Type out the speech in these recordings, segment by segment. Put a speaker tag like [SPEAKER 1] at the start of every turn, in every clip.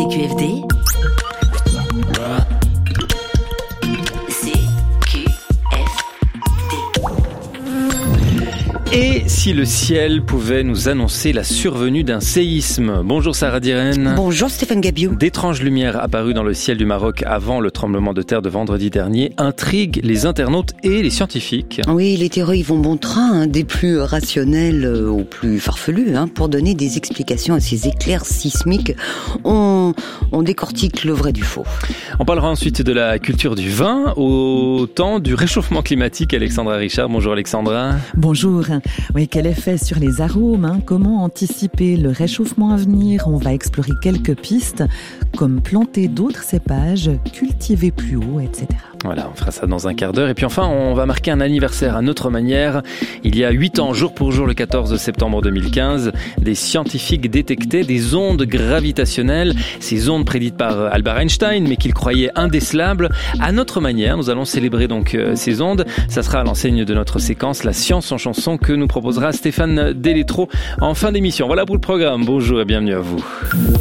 [SPEAKER 1] CQFD.
[SPEAKER 2] Et si le ciel pouvait nous annoncer la survenue d'un séisme? Bonjour Sarah Diren.
[SPEAKER 3] Bonjour Stéphane Gabiou.
[SPEAKER 2] D'étranges lumières apparues dans le ciel du Maroc avant le tremblement de terre de vendredi dernier intriguent les internautes et les scientifiques.
[SPEAKER 3] Oui, les théories vont bon train, des plus rationnelles aux plus farfelues, pour donner des explications à ces éclairs sismiques. On décortique le vrai du faux.
[SPEAKER 2] On parlera ensuite de la culture du vin au temps du réchauffement climatique. Alexandra Richard, bonjour Alexandra.
[SPEAKER 4] Bonjour. Oui, quel effet sur les arômes, Comment anticiper le réchauffement à venir? On va explorer quelques pistes, comme planter d'autres cépages, cultiver plus haut, etc.
[SPEAKER 2] Voilà, on fera ça dans un quart d'heure. Et puis enfin, on va marquer un anniversaire à notre manière. Il y a 8 ans, jour pour jour, le 14 septembre 2015, des scientifiques détectaient des ondes gravitationnelles. Ces ondes prédites par Albert Einstein, mais qu'il croyait indécelables. À notre manière, nous allons célébrer donc ces ondes. Ça sera à l'enseigne de notre séquence La Science en chanson que nous proposera Stéphane Delétro en fin d'émission. Voilà pour le programme. Bonjour et bienvenue à vous.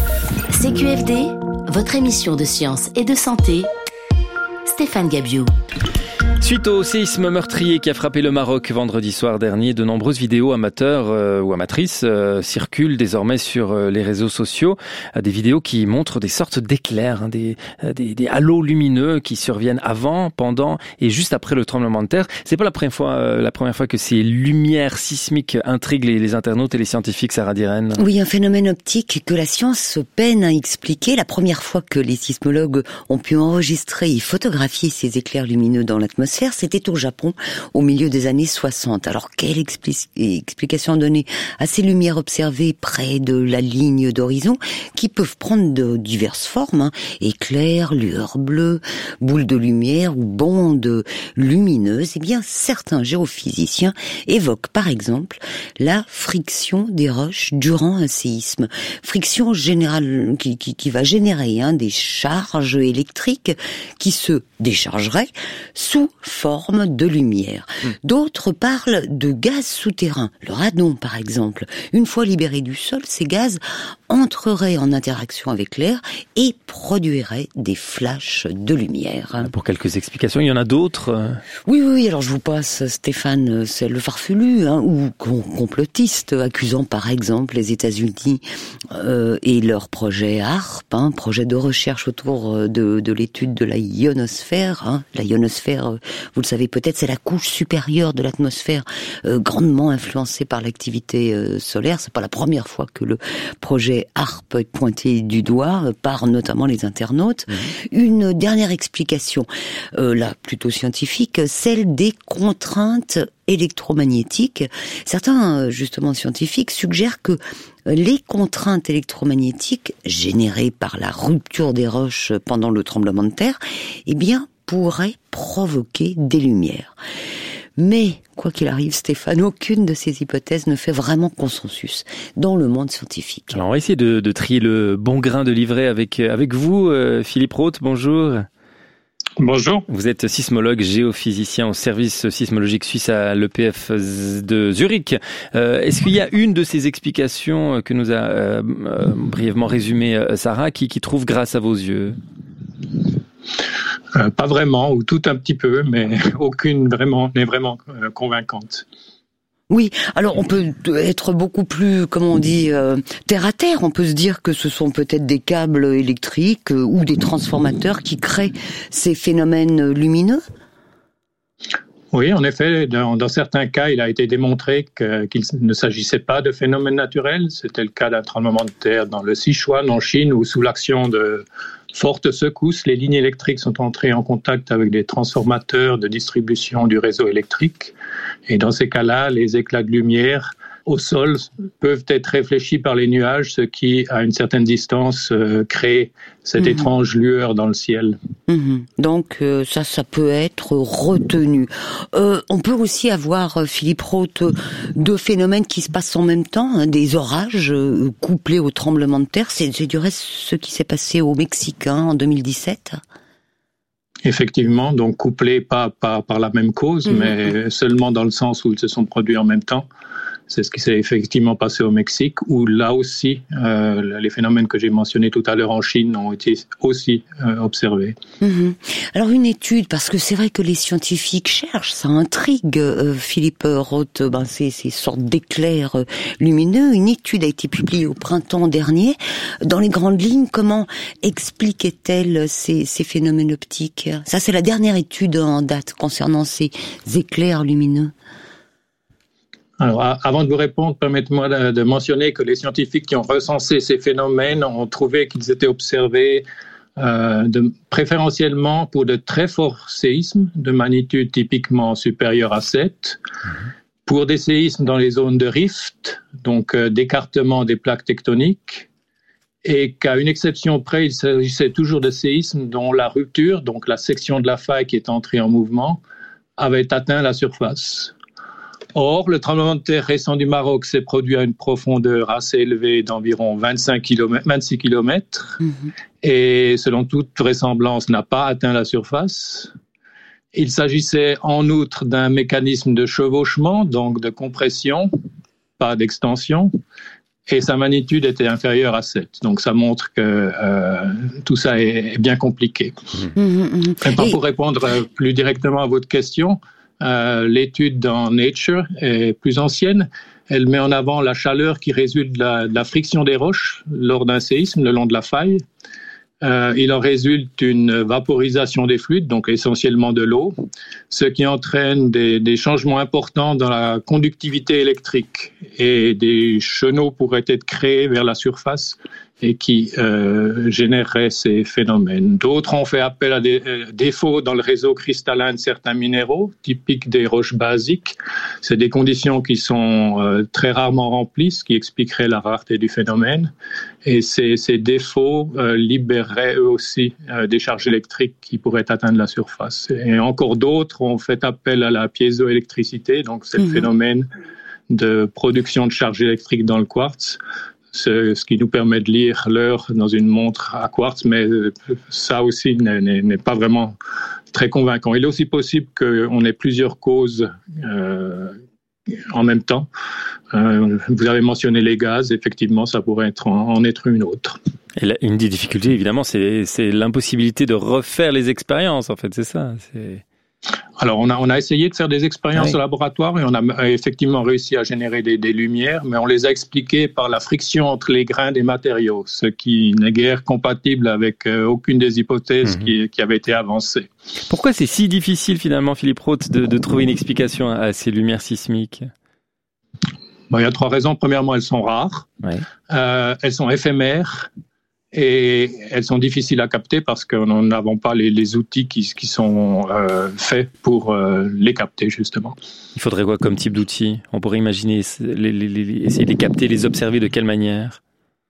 [SPEAKER 1] CQFD, votre émission de science et de santé. Stéphane Gabiou.
[SPEAKER 2] Suite au séisme meurtrier qui a frappé le Maroc vendredi soir dernier, de nombreuses vidéos amateurs ou amatrices circulent désormais sur les réseaux sociaux. Des vidéos qui montrent des sortes d'éclairs, des halos lumineux qui surviennent avant, pendant et juste après le tremblement de terre. C'est pas la première fois que ces lumières sismiques intriguent les internautes et les scientifiques, Sarah Diren.
[SPEAKER 3] Oui, un phénomène optique que la science peine à expliquer. La première fois que les sismologues ont pu enregistrer et photographier ces éclairs lumineux dans l'atmosphère, c'était au Japon, au milieu des années 60. Alors, quelle explication donner à ces lumières observées près de la ligne d'horizon, qui peuvent prendre de diverses formes, éclairs, lueurs bleues, boules de lumière ou bandes lumineuses? Eh bien, certains géophysiciens évoquent, par exemple, la friction des roches durant un séisme. Friction générale qui va générer des charges électriques qui se déchargeraient sous forme de lumière. D'autres parlent de gaz souterrain, le radon par exemple. Une fois libérés du sol, ces gaz entreraient en interaction avec l'air et produiraient des flashs de lumière.
[SPEAKER 2] Pour quelques explications, il y en a d'autres?
[SPEAKER 3] Oui, alors je vous passe, Stéphane, c'est le farfelu, ou complotiste, accusant par exemple les États-Unis et leur projet HAARP, projet de recherche autour de l'étude de la ionosphère. La ionosphère, vous le savez peut-être, c'est la couche supérieure de l'atmosphère, grandement influencée par l'activité solaire. C'est pas la première fois que le projet HAARP est pointé du doigt par notamment les internautes. Une dernière explication, là plutôt scientifique, celle des contraintes électromagnétiques. Certains, justement scientifiques, suggèrent que les contraintes électromagnétiques générées par la rupture des roches pendant le tremblement de terre, pourraient provoquer des lumières. Mais, quoi qu'il arrive, Stéphane, aucune de ces hypothèses ne fait vraiment consensus dans le monde scientifique.
[SPEAKER 2] Alors, on va essayer de trier le bon grain de livret avec vous, Philippe Roth, bonjour.
[SPEAKER 5] Bonjour.
[SPEAKER 2] Vous êtes sismologue, géophysicien au service sismologique suisse à l'EPF de Zurich. Est-ce qu'il y a une de ces explications que nous a brièvement résumé Sarah qui trouve grâce à vos yeux?
[SPEAKER 5] Pas vraiment, ou tout un petit peu, mais aucune n'est vraiment convaincante.
[SPEAKER 3] Oui, alors on peut être beaucoup plus, terre à terre. On peut se dire que ce sont peut-être des câbles électriques ou des transformateurs qui créent ces phénomènes lumineux.
[SPEAKER 5] Oui, en effet, dans certains cas, il a été démontré qu'il ne s'agissait pas de phénomènes naturels. C'était le cas d'un tremblement de terre dans le Sichuan, en Chine, où sous l'action de fortes secousses, les lignes électriques sont entrées en contact avec des transformateurs de distribution du réseau électrique. Et dans ces cas-là, les éclats de lumière au sol peuvent être réfléchis par les nuages, ce qui, à une certaine distance, crée cette étrange lueur dans le ciel.
[SPEAKER 3] Donc ça peut être retenu. On peut aussi avoir, Philippe Roth, deux phénomènes qui se passent en même temps, des orages couplés au tremblement de terre. C'est du reste ce qui s'est passé au Mexique en 2017.
[SPEAKER 5] Effectivement, donc couplés pas par la même cause, mais seulement dans le sens où ils se sont produits en même temps. C'est ce qui s'est effectivement passé au Mexique, où là aussi, les phénomènes que j'ai mentionnés tout à l'heure en Chine ont été aussi observés.
[SPEAKER 3] Alors une étude, parce que c'est vrai que les scientifiques cherchent, ça intrigue Philippe Roth, ces sortes d'éclairs lumineux. Une étude a été publiée au printemps dernier. Dans les grandes lignes, comment expliquait-elle ces phénomènes optiques? Ça, c'est la dernière étude en date concernant ces éclairs lumineux.
[SPEAKER 5] Alors, avant de vous répondre, permettez-moi de mentionner que les scientifiques qui ont recensé ces phénomènes ont trouvé qu'ils étaient observés préférentiellement pour de très forts séismes de magnitude typiquement supérieure à 7, pour des séismes dans les zones de rift, donc d'écartement des plaques tectoniques, et qu'à une exception près, il s'agissait toujours de séismes dont la rupture, donc la section de la faille qui est entrée en mouvement, avait atteint la surface. Or, le tremblement de terre récent du Maroc s'est produit à une profondeur assez élevée d'environ 26 km et, selon toute vraisemblance, n'a pas atteint la surface. Il s'agissait en outre d'un mécanisme de chevauchement, donc de compression, pas d'extension, et sa magnitude était inférieure à 7. Donc ça montre que tout ça est bien compliqué. Pour répondre plus directement à votre question, l'étude dans Nature est plus ancienne. Elle met en avant la chaleur qui résulte de la friction des roches lors d'un séisme le long de la faille. Il en résulte une vaporisation des fluides, donc essentiellement de l'eau, ce qui entraîne des changements importants dans la conductivité électrique, et des chenaux pourraient être créés vers la surface et qui généreraient ces phénomènes. D'autres ont fait appel à des défauts dans le réseau cristallin de certains minéraux, typiques des roches basiques. C'est des conditions qui sont très rarement remplies, ce qui expliquerait la rareté du phénomène. Et ces défauts libéreraient eux aussi des charges électriques qui pourraient atteindre la surface. Et encore d'autres ont fait appel à la piézoélectricité, donc c'est le phénomène de production de charges électriques dans le quartz, ce qui nous permet de lire l'heure dans une montre à quartz, mais ça aussi n'est pas vraiment très convaincant. Il est aussi possible qu'on ait plusieurs causes en même temps. Vous avez mentionné les gaz, effectivement, ça pourrait en être une autre.
[SPEAKER 2] Et une des difficultés, évidemment, c'est l'impossibilité de refaire les expériences, en fait, c'est ça.
[SPEAKER 5] Alors, on a essayé de faire des expériences au laboratoire et on a effectivement réussi à générer des lumières, mais on les a expliquées par la friction entre les grains des matériaux, ce qui n'est guère compatible avec aucune des hypothèses qui avaient été avancées.
[SPEAKER 2] Pourquoi c'est si difficile, finalement, Philippe Roth, de trouver une explication à ces lumières sismiques ?
[SPEAKER 5] Il y a 3 raisons. Premièrement, elles sont rares, elles sont éphémères, et elles sont difficiles à capter parce que nous n'avons pas les outils qui sont faits pour les capter, justement. Il
[SPEAKER 2] faudrait quoi comme type d'outils ? On pourrait imaginer essayer de les capter, les observer de quelle manière ?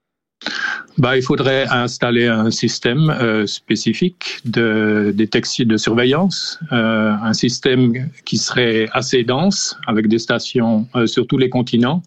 [SPEAKER 5] Il faudrait installer un système spécifique de détection de surveillance, un système qui serait assez dense, avec des stations sur tous les continents.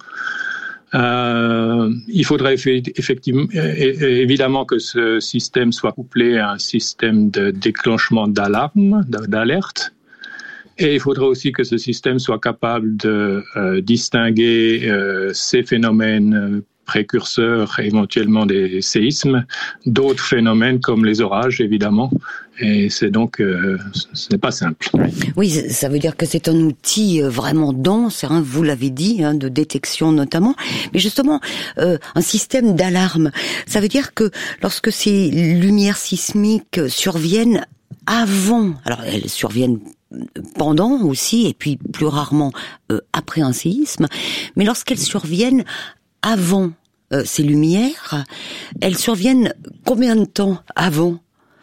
[SPEAKER 5] Il faudrait effectivement, évidemment que ce système soit couplé à un système de déclenchement d'alerte. Et il faudrait aussi que ce système soit capable de distinguer ces phénomènes précurseurs, éventuellement des séismes, d'autres phénomènes comme les orages, évidemment. Et c'est donc, ce n'est pas simple.
[SPEAKER 3] Oui, ça veut dire que c'est un outil vraiment dense, vous l'avez dit, de détection notamment. Mais justement, un système d'alarme, ça veut dire que lorsque ces lumières sismiques surviennent avant, alors elles surviennent pendant aussi, et puis plus rarement après un séisme, mais lorsqu'elles surviennent avant ces lumières, elles surviennent combien de temps avant ?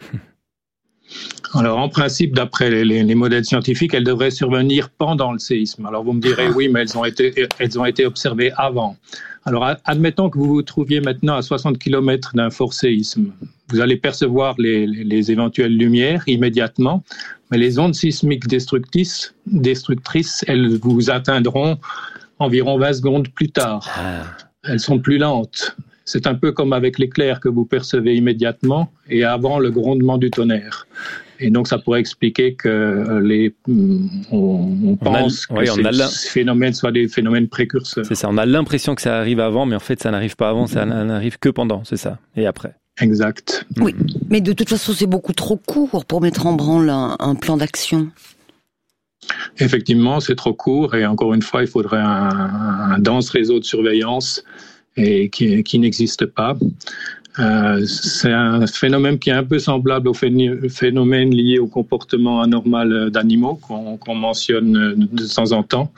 [SPEAKER 5] Alors, en principe, d'après les modèles scientifiques, elles devraient survenir pendant le séisme. Alors, vous me direz, oui, mais elles ont été observées avant. Alors, admettons que vous vous trouviez maintenant à 60 km d'un fort séisme. Vous allez percevoir les éventuelles lumières immédiatement, mais les ondes sismiques destructrices, elles vous atteindront environ 20 secondes plus tard. Elles sont plus lentes. C'est un peu comme avec l'éclair que vous percevez immédiatement et avant le grondement du tonnerre. Et donc, ça pourrait expliquer que on pense que ces phénomènes soient des phénomènes précurseurs.
[SPEAKER 2] C'est ça, on a l'impression que ça arrive avant, mais en fait, ça n'arrive pas avant, ça n'arrive que pendant, c'est ça, et après.
[SPEAKER 5] Exact.
[SPEAKER 3] Oui, mais de toute façon, c'est beaucoup trop court pour mettre en branle un plan d'action.
[SPEAKER 5] Effectivement, c'est trop court, et encore une fois, il faudrait un dense réseau de surveillance et qui n'existe pas. C'est un phénomène qui est un peu semblable au phénomène lié au comportement anormal d'animaux qu'on mentionne de temps en temps,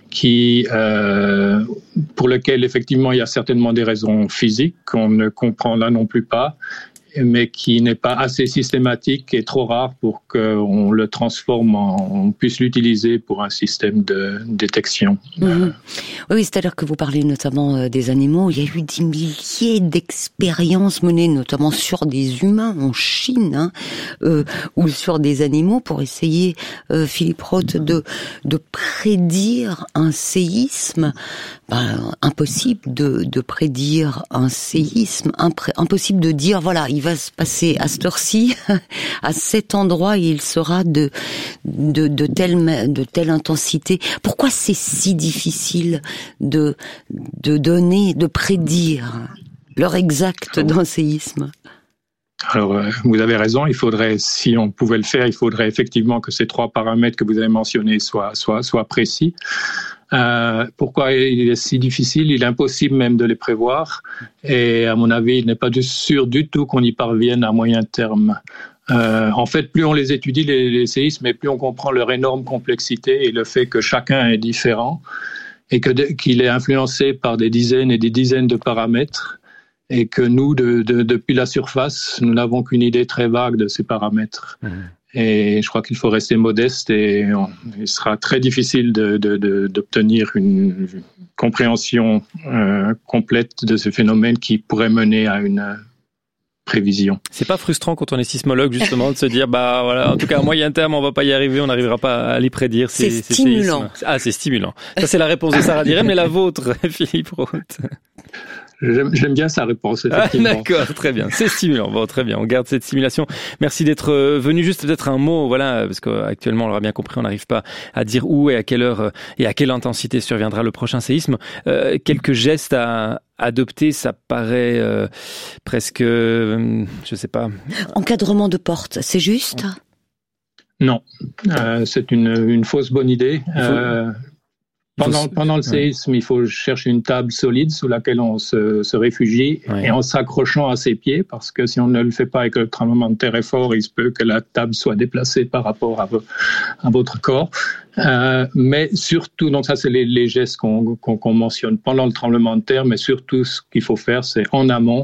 [SPEAKER 5] pour lequel effectivement il y a certainement des raisons physiques qu'on ne comprend là non plus pas, mais qui n'est pas assez systématique et trop rare pour qu'on le transforme, on puisse l'utiliser pour un système de détection.
[SPEAKER 3] Mmh. Oui, c'est-à-dire que vous parlez notamment des animaux. Il y a eu des milliers d'expériences menées notamment sur des humains en Chine, ou sur des animaux pour essayer, Philippe Roth, de prédire un séisme. Impossible de prédire un séisme, impossible de dire voilà, il va se passer à cette heure-ci, à cet endroit, et il sera de telle intensité. Pourquoi c'est si difficile de prédire l'heure exacte d'un séisme?
[SPEAKER 5] Alors, vous avez raison, si on pouvait le faire, il faudrait effectivement que ces 3 paramètres que vous avez mentionnés soient précis. Pourquoi il est si difficile? Il est impossible même de les prévoir, et à mon avis, il n'est pas sûr du tout qu'on y parvienne à moyen terme. En fait, plus on les étudie, les séismes, et plus on comprend leur énorme complexité et le fait que chacun est différent et qu'il est influencé par des dizaines et des dizaines de paramètres, et que nous, depuis la surface, nous n'avons qu'une idée très vague de ces paramètres. Mmh. Et je crois qu'il faut rester modeste, et il sera très difficile d'obtenir une compréhension complète de ce phénomène qui pourrait mener à une prévision.
[SPEAKER 2] C'est pas frustrant quand on est sismologue, justement, de se dire, voilà, en tout cas, à moyen terme, on va pas y arriver, on n'arrivera pas à les prédire.
[SPEAKER 3] C'est stimulant.
[SPEAKER 2] C'est stimulant. Ça, c'est la réponse de Sarah Direm, mais la vôtre, Philippe Roth?
[SPEAKER 5] J'aime bien sa réponse, effectivement.
[SPEAKER 2] D'accord, très bien. C'est stimulant. Bon, très bien. On garde cette stimulation. Merci d'être venu. Juste peut-être un mot, voilà, parce qu'actuellement, on l'aura bien compris, on n'arrive pas à dire où et à quelle heure et à quelle intensité surviendra le prochain séisme. Quelques gestes à adopter, ça paraît presque, je sais pas.
[SPEAKER 3] Encadrement de porte, c'est juste?
[SPEAKER 5] Non, c'est une fausse bonne idée. Pendant le séisme, il faut chercher une table solide sous laquelle on se réfugie, et en s'accrochant à ses pieds, parce que si on ne le fait pas et que le tremblement de terre est fort, il se peut que la table soit déplacée par rapport à votre corps. Mais surtout, donc ça c'est les gestes qu'on mentionne pendant le tremblement de terre, mais surtout ce qu'il faut faire, c'est en amont,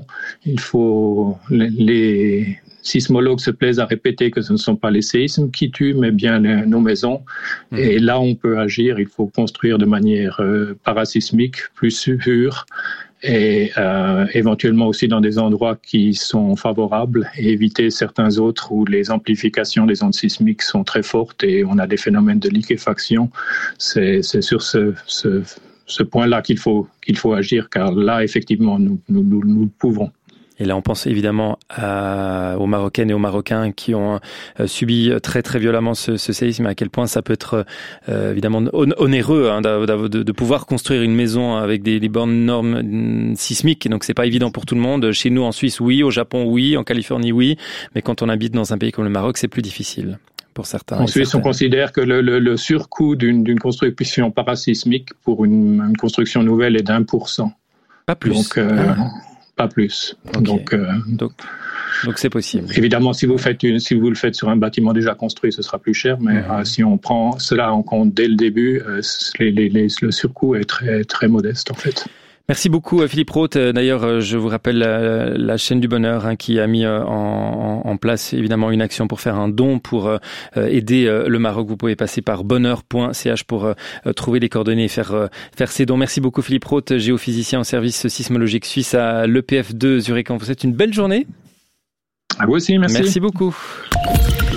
[SPEAKER 5] les sismologues se plaisent à répéter que ce ne sont pas les séismes qui tuent, mais bien nos maisons. Et là, on peut agir. Il faut construire de manière parasismique, plus sûre, et éventuellement aussi dans des endroits qui sont favorables, et éviter certains autres où les amplifications des ondes sismiques sont très fortes et on a des phénomènes de liquéfaction. C'est sur ce point-là qu'il faut agir, car là, effectivement, nous pouvons.
[SPEAKER 2] Et là, on pense évidemment aux Marocaines et aux Marocains qui ont subi très très violemment ce séisme, à quel point ça peut être évidemment onéreux de pouvoir construire une maison avec des bornes normes sismiques. Donc c'est pas évident pour tout le monde. Chez nous en Suisse, oui. Au Japon, oui. En Californie, oui. Mais quand on habite dans un pays comme le Maroc, c'est plus difficile. Pour certains.
[SPEAKER 5] En Suisse, on considère que le surcoût d'une construction parasismique pour une construction nouvelle est d'1%.
[SPEAKER 2] Pas plus.
[SPEAKER 5] Donc, pas plus. Okay.
[SPEAKER 2] Donc c'est possible.
[SPEAKER 5] Évidemment, si vous le faites sur un bâtiment déjà construit, ce sera plus cher, mais si on prend cela en compte dès le début, le surcoût est très, très modeste en fait.
[SPEAKER 2] Merci beaucoup Philippe Roth. D'ailleurs, je vous rappelle la chaîne du bonheur qui a mis en place évidemment une action pour faire un don pour aider le Maroc. Vous pouvez passer par bonheur.ch pour trouver les coordonnées et faire ces dons. Merci beaucoup Philippe Roth, géophysicien au service sismologique suisse à l'EPF2 Zurich. Vous souhaite une belle journée.
[SPEAKER 5] À vous aussi, merci.
[SPEAKER 2] Merci beaucoup.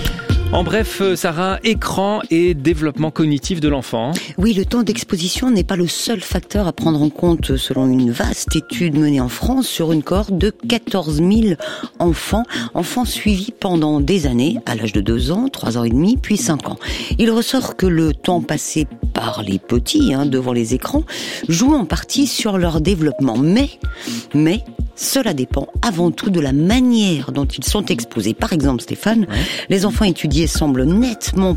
[SPEAKER 2] En bref, Sarah, écran et développement cognitif de l'enfant.
[SPEAKER 3] Oui, le temps d'exposition n'est pas le seul facteur à prendre en compte selon une vaste étude menée en France sur une cohorte de 14 000 enfants suivis pendant des années, à l'âge de 2 ans, 3 ans et demi, puis 5 ans. Il ressort que le temps passé par les petits devant les écrans joue en partie sur leur développement. Mais cela dépend avant tout de la manière dont ils sont exposés. Par exemple, Stéphane, les enfants étudiés semblent nettement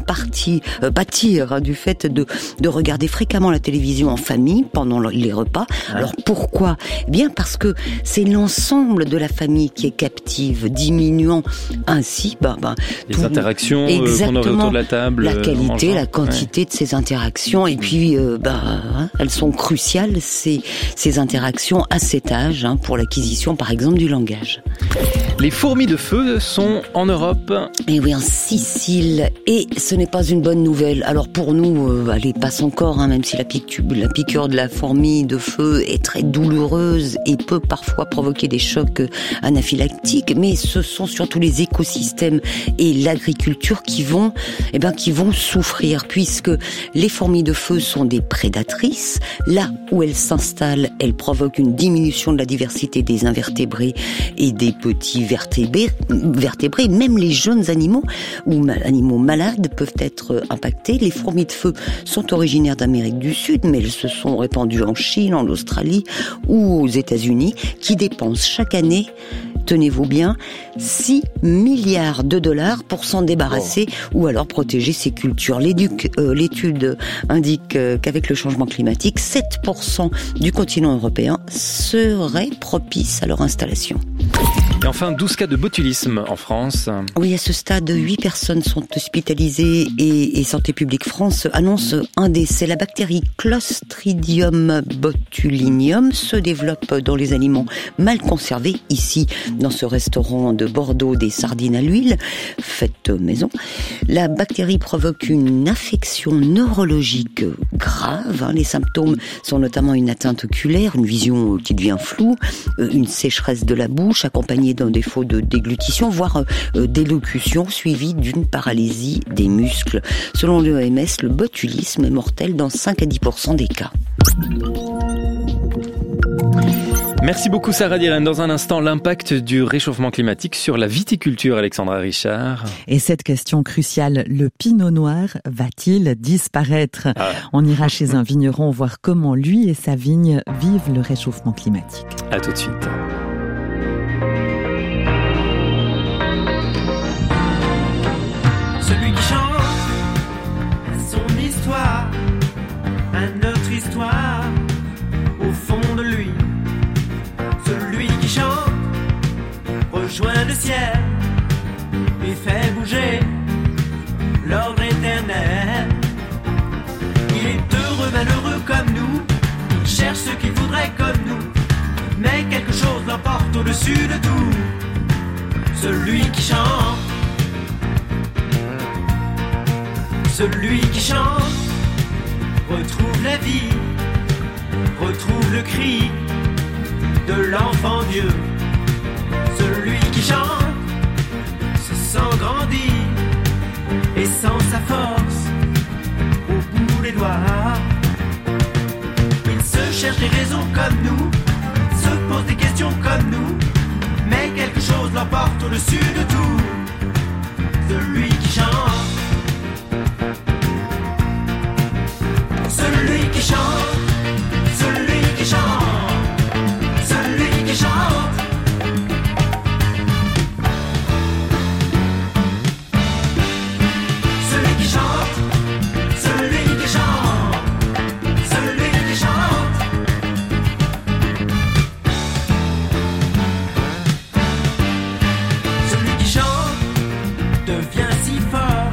[SPEAKER 3] pâtir du fait de regarder fréquemment la télévision en famille pendant les repas. Alors pourquoi ? Eh bien parce que c'est l'ensemble de la famille qui est captive, diminuant ainsi
[SPEAKER 2] les interactions qu'on aurait autour de la table.
[SPEAKER 3] La qualité, la quantité de ces interactions. Et puis, elles sont cruciales, ces interactions à cet âge, pour l'acquisition, par exemple, du langage.
[SPEAKER 2] Les fourmis de feu sont en Europe.
[SPEAKER 3] Et oui, en Sicile. Et ce n'est pas une bonne nouvelle. Alors pour nous, elle passe encore, même si la piqûre de la fourmi de feu est très douloureuse et peut parfois provoquer des chocs anaphylactiques. Mais ce sont surtout les écosystèmes et l'agriculture qui vont souffrir, puisque les fourmis de feu sont des prédatrices. Là où elles s'installent, elles provoquent une diminution de la diversité des invertébrés et des petits vertébrés. Même les jeunes animaux ou animaux malades peuvent être impactés. Les fourmis de feu sont originaires d'Amérique du Sud, mais elles se sont répandues en Chine, en Australie ou aux États-Unis, qui dépensent chaque année, tenez-vous bien, 6 milliards de dollars pour s'en débarrasser ou alors protéger ces cultures. L'étude indique qu'avec le changement climatique, 7% du continent européen serait propice à leur installation.
[SPEAKER 2] Et enfin, 12 cas de botulisme en France.
[SPEAKER 3] Oui, à ce stade, 8 personnes sont hospitalisées et Santé publique France annonce un décès. La bactérie Clostridium botulinum se développe dans les aliments mal conservés. Ici, dans ce restaurant de Bordeaux, des sardines à l'huile, faites maison. La bactérie provoque une affection neurologique grave. Les symptômes sont notamment une atteinte oculaire, une vision qui devient floue, une sécheresse de la bouche accompagnée d'un défaut de déglutition, voire d'élocution suivie d'une paralysie des muscles. Selon l'OMS, le botulisme est mortel dans 5 à 10% des cas.
[SPEAKER 2] Merci beaucoup Sarah Diren. Dans un instant, l'impact du réchauffement climatique sur la viticulture, Alexandra Richard.
[SPEAKER 4] Et cette question cruciale, le pinot noir va-t-il disparaître ? On ira chez un vigneron voir comment lui et sa vigne vivent le réchauffement climatique.
[SPEAKER 2] À tout de suite.
[SPEAKER 6] Celui qui chante son histoire, à notre histoire, au fond de lui. Celui qui chante rejoint le ciel et fait bouger l'ordre éternel. Il est heureux, malheureux comme nous, il cherche ce qu'il voudrait comme nous, mais quelque chose l'emporte au-dessus de tout. Celui qui chante, celui qui chante, retrouve la vie, retrouve le cri de l'enfant Dieu. Celui qui chante se sent grandir et sent sa force au bout des doigts. Il se cherche des raisons comme nous, se pose des questions comme nous, mais quelque chose l'emporte au-dessus de tout. Celui qui chante, celui qui chante, celui qui chante, celui qui chante. Celui qui chante, celui qui chante, celui qui chante. Celui qui chante devient si fort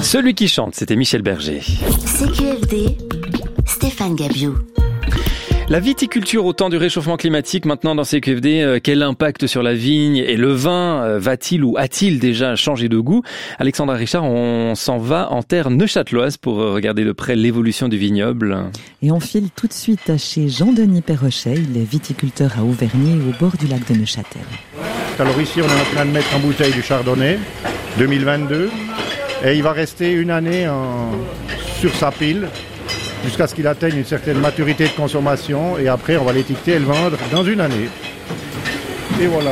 [SPEAKER 2] Celui qui chante, c'était Michel Berger.
[SPEAKER 1] CQFD, Stéphane Gabiou.
[SPEAKER 2] La viticulture au temps du réchauffement climatique, maintenant dans CQFD, quel impact sur la vigne et le vin va-t-il ou a-t-il déjà changé de goût? Alexandra Richard, on s'en va en terre neuchâteloise pour regarder de près l'évolution du vignoble.
[SPEAKER 4] Et on file tout de suite chez Jean-Denis Perrochet, il est viticulteur à Auvergne au bord du lac de Neuchâtel.
[SPEAKER 7] Alors ici on est en train de mettre en bouteille du chardonnay 2022 et il va rester une année sur sa pile jusqu'à ce qu'il atteigne une certaine maturité de consommation et après on va l'étiqueter et le vendre dans une année. Et voilà.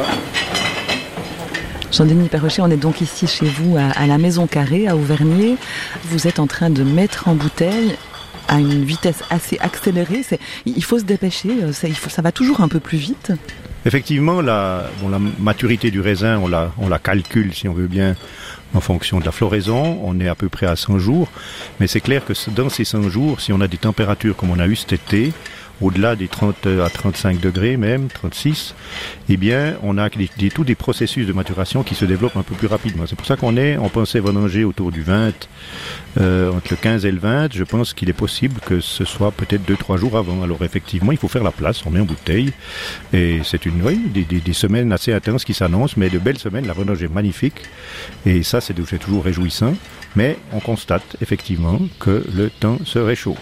[SPEAKER 4] Jean-Denis Perrochet, on est donc ici chez vous à la Maison Carrée à Auvergne. Vous êtes en train de mettre en bouteille à une vitesse assez accélérée. Il faut se dépêcher, ça va toujours un peu plus vite.
[SPEAKER 7] Effectivement, la maturité du raisin, on la calcule si on veut bien en fonction de la floraison, on est à peu près à 100 jours, mais c'est clair que dans ces 100 jours, si on a des températures comme on a eu cet été, au-delà des 30 à 35 degrés même, 36, eh bien, on a tous des processus de maturation qui se développent un peu plus rapidement. C'est pour ça on pensait vendanger autour du 20, entre le 15 et le 20, je pense qu'il est possible que ce soit peut-être 2-3 jours avant. Alors effectivement, il faut faire la place, on met en bouteille, et c'est des semaines assez intenses qui s'annoncent, mais de belles semaines, la vendange est magnifique, et ça c'est toujours réjouissant, mais on constate effectivement que le temps se réchauffe.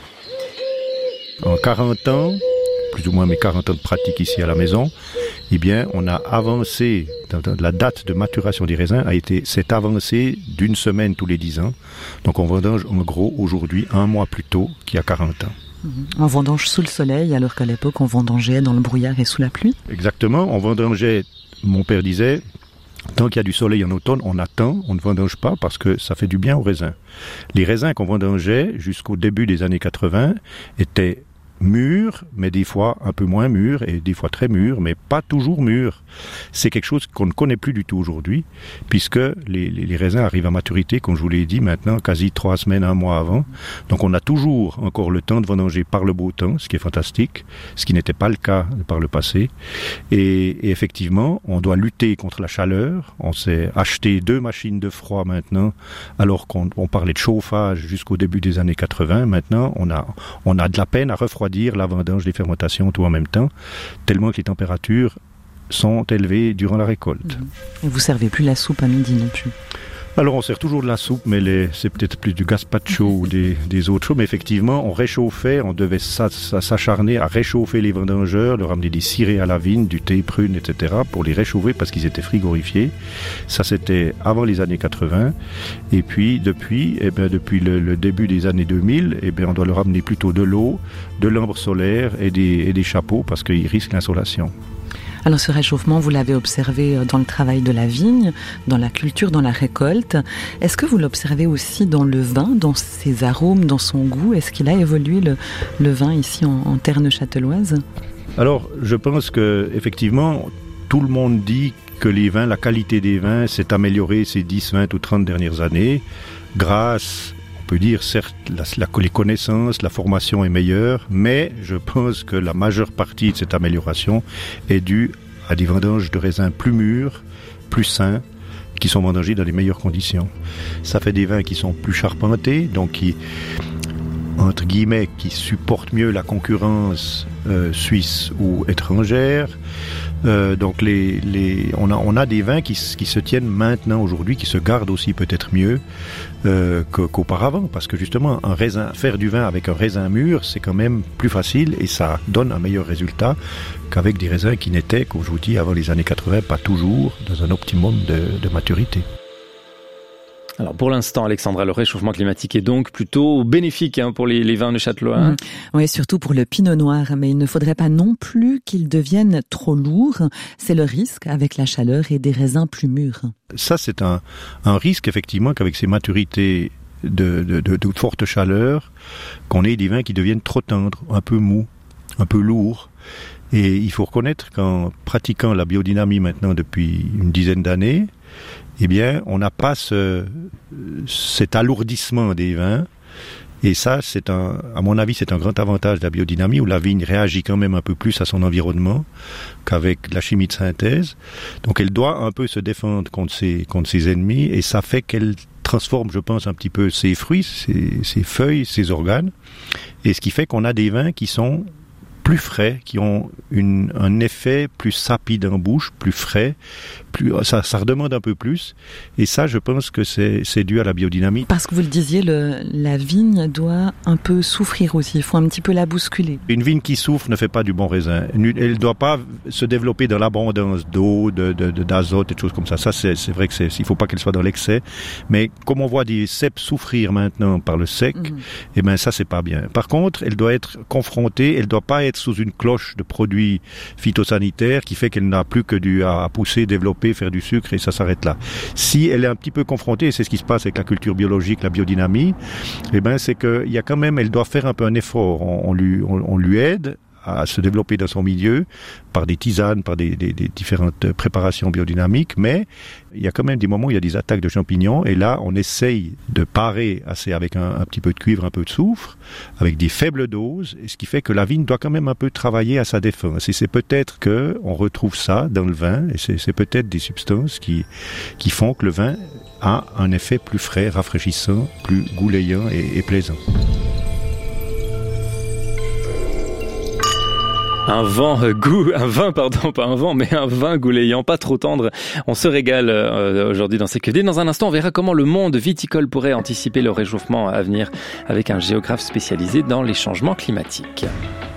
[SPEAKER 7] En 40 ans, plus ou moins mes 40 ans de pratique ici à la maison, eh bien, on a avancé, la date de maturation des raisins s'est avancée d'une semaine tous les 10 ans. Donc on vendange en gros aujourd'hui 1 mois plus tôt qu'il y a 40 ans.
[SPEAKER 4] On vendange sous le soleil alors qu'à l'époque on vendangeait dans le brouillard et sous la pluie.
[SPEAKER 7] Exactement, on vendangeait, mon père disait, tant qu'il y a du soleil en automne, on attend, on ne vendange pas parce que ça fait du bien aux raisins. Les raisins qu'on vendangeait jusqu'au début des années 80 étaient mûrs, mais des fois un peu moins mûrs et des fois très mûrs, mais pas toujours mûrs. C'est quelque chose qu'on ne connaît plus du tout aujourd'hui, puisque les raisins arrivent à maturité, comme je vous l'ai dit, maintenant quasi 3 semaines, 1 mois avant. Donc on a toujours encore le temps de vendanger par le beau temps, ce qui est fantastique, ce qui n'était pas le cas par le passé. Et effectivement, on doit lutter contre la chaleur. On s'est acheté 2 machines de froid maintenant, alors qu'on parlait de chauffage jusqu'au début des années 80. Maintenant, on a de la peine à refroidir la vendange, les fermentations, tout en même temps, tellement que les températures sont élevées durant la récolte.
[SPEAKER 4] Et vous servez plus la soupe à midi non plus?
[SPEAKER 7] Alors on sert toujours de la soupe, mais c'est peut-être plus du gazpacho ou des autres choses, mais effectivement on réchauffait, on devait s'acharner à réchauffer les vendangeurs, leur amener des cirés à la vigne, du thé, prunes, etc. pour les réchauffer parce qu'ils étaient frigorifiés. Ça c'était avant les années 80, et puis depuis le début des années 2000, on doit leur amener plutôt de l'eau, de l'ambre solaire et des chapeaux parce qu'ils risquent l'insolation.
[SPEAKER 4] Alors ce réchauffement, vous l'avez observé dans le travail de la vigne, dans la culture, dans la récolte. Est-ce que vous l'observez aussi dans le vin, dans ses arômes, dans son goût? Est-ce qu'il a évolué le vin ici en terre neuchâteloise? Alors
[SPEAKER 7] je pense que effectivement, tout le monde dit que les vins, la qualité des vins s'est améliorée ces 10, 20 ou 30 dernières années grâce, on peut dire, certes, les connaissances, la formation est meilleure, mais je pense que la majeure partie de cette amélioration est due à des vendanges de raisins plus mûrs, plus sains, qui sont vendangés dans les meilleures conditions. Ça fait des vins qui sont plus charpentés, donc qui, entre guillemets, qui supportent mieux la concurrence suisse ou étrangère. Donc on a des vins qui se tiennent maintenant aujourd'hui, qui se gardent aussi peut-être mieux qu'auparavant, parce que justement faire du vin avec un raisin mûr, c'est quand même plus facile et ça donne un meilleur résultat qu'avec des raisins qui n'étaient, comme je vous dis, avant les années 80, pas toujours dans un optimum de maturité.
[SPEAKER 2] Alors pour l'instant, Alexandra, le réchauffement climatique est donc plutôt bénéfique pour les vins neuchâtelois.
[SPEAKER 4] Oui, surtout pour le pinot noir, mais il ne faudrait pas non plus qu'il devienne trop lourd. C'est le risque avec la chaleur et des raisins plus mûrs.
[SPEAKER 7] Ça, c'est un risque effectivement qu'avec ces maturités de forte chaleur, qu'on ait des vins qui deviennent trop tendres, un peu mous, un peu lourds. Et il faut reconnaître qu'en pratiquant la biodynamie maintenant depuis une dizaine d'années, eh bien, on n'a pas cet alourdissement des vins. Et ça, à mon avis, c'est un grand avantage de la biodynamie, où la vigne réagit quand même un peu plus à son environnement qu'avec la chimie de synthèse. Donc, elle doit un peu se défendre contre ses ennemis, et ça fait qu'elle transforme, je pense, un petit peu ses fruits, ses feuilles, ses organes, et ce qui fait qu'on a des vins qui sont plus frais, qui ont un effet plus sapide en bouche, plus frais, ça redemande un peu plus. Et ça, je pense que c'est dû à la biodynamie.
[SPEAKER 4] Parce que vous le disiez, la vigne doit un peu souffrir aussi. Il faut un petit peu la bousculer.
[SPEAKER 7] Une vigne qui souffre ne fait pas du bon raisin. Elle ne doit pas se développer dans l'abondance d'eau, d'azote, et des choses comme ça. Ça, c'est vrai qu'il ne faut pas qu'elle soit dans l'excès. Mais comme on voit des cèpes souffrir maintenant par le sec, eh ben ça, c'est pas bien. Par contre, elle doit être confrontée, elle ne doit pas être sous une cloche de produits phytosanitaires qui fait qu'elle n'a plus que à pousser, développer, faire du sucre et ça s'arrête là. Si elle est un petit peu confrontée, et c'est ce qui se passe avec la culture biologique, la biodynamie, eh ben c'est qu'il y a quand même, elle doit faire un peu un effort. On lui aide à se développer dans son milieu par des tisanes, par des différentes préparations biodynamiques, mais il y a quand même des moments où il y a des attaques de champignons et là on essaye de parer avec un petit peu de cuivre, un peu de soufre, avec des faibles doses, et ce qui fait que la vigne doit quand même un peu travailler à sa défense. Et c'est peut-être qu'on retrouve ça dans le vin, et c'est peut-être des substances qui font que le vin a un effet plus frais, rafraîchissant, plus goulayant et plaisant.
[SPEAKER 2] Un vin goulayant, pas trop tendre. On se régale aujourd'hui dans CQFD. Dans un instant, on verra comment le monde viticole pourrait anticiper le réchauffement à venir avec un géographe spécialisé dans les changements climatiques.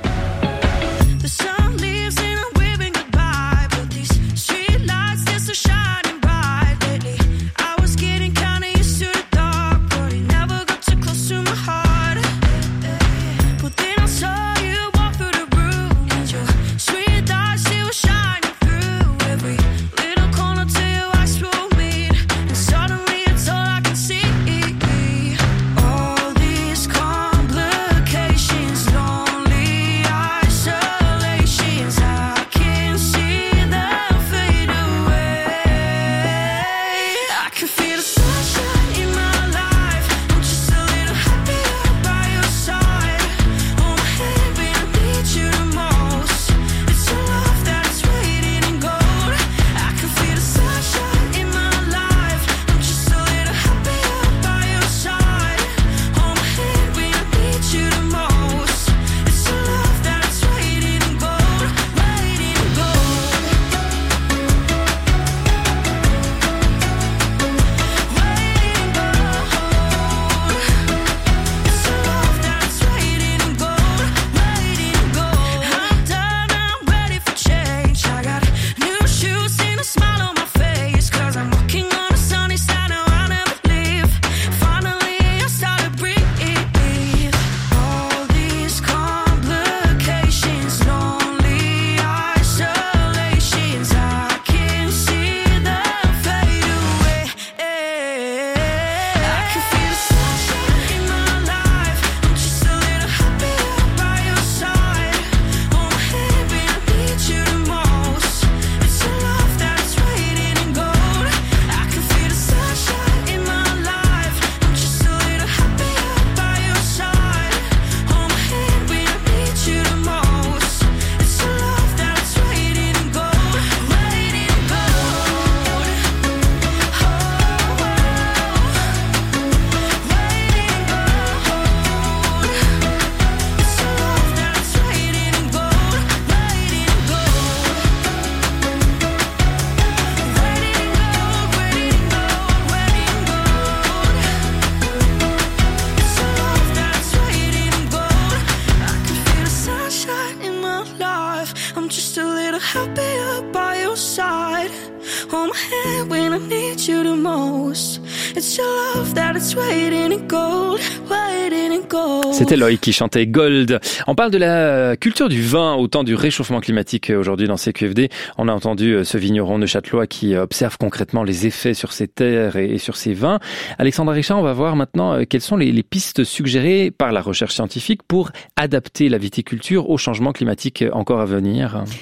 [SPEAKER 2] C'était Loïc qui chantait Gold. On parle de la culture du vin au temps du réchauffement climatique aujourd'hui dans CQFD. On a entendu ce vigneron neuchâtelois qui observe concrètement les effets sur ses terres et sur ses vins. Alexandra Richard, on va voir maintenant quelles sont les pistes suggérées par la recherche scientifique pour adapter la viticulture au changement climatique encore à venir.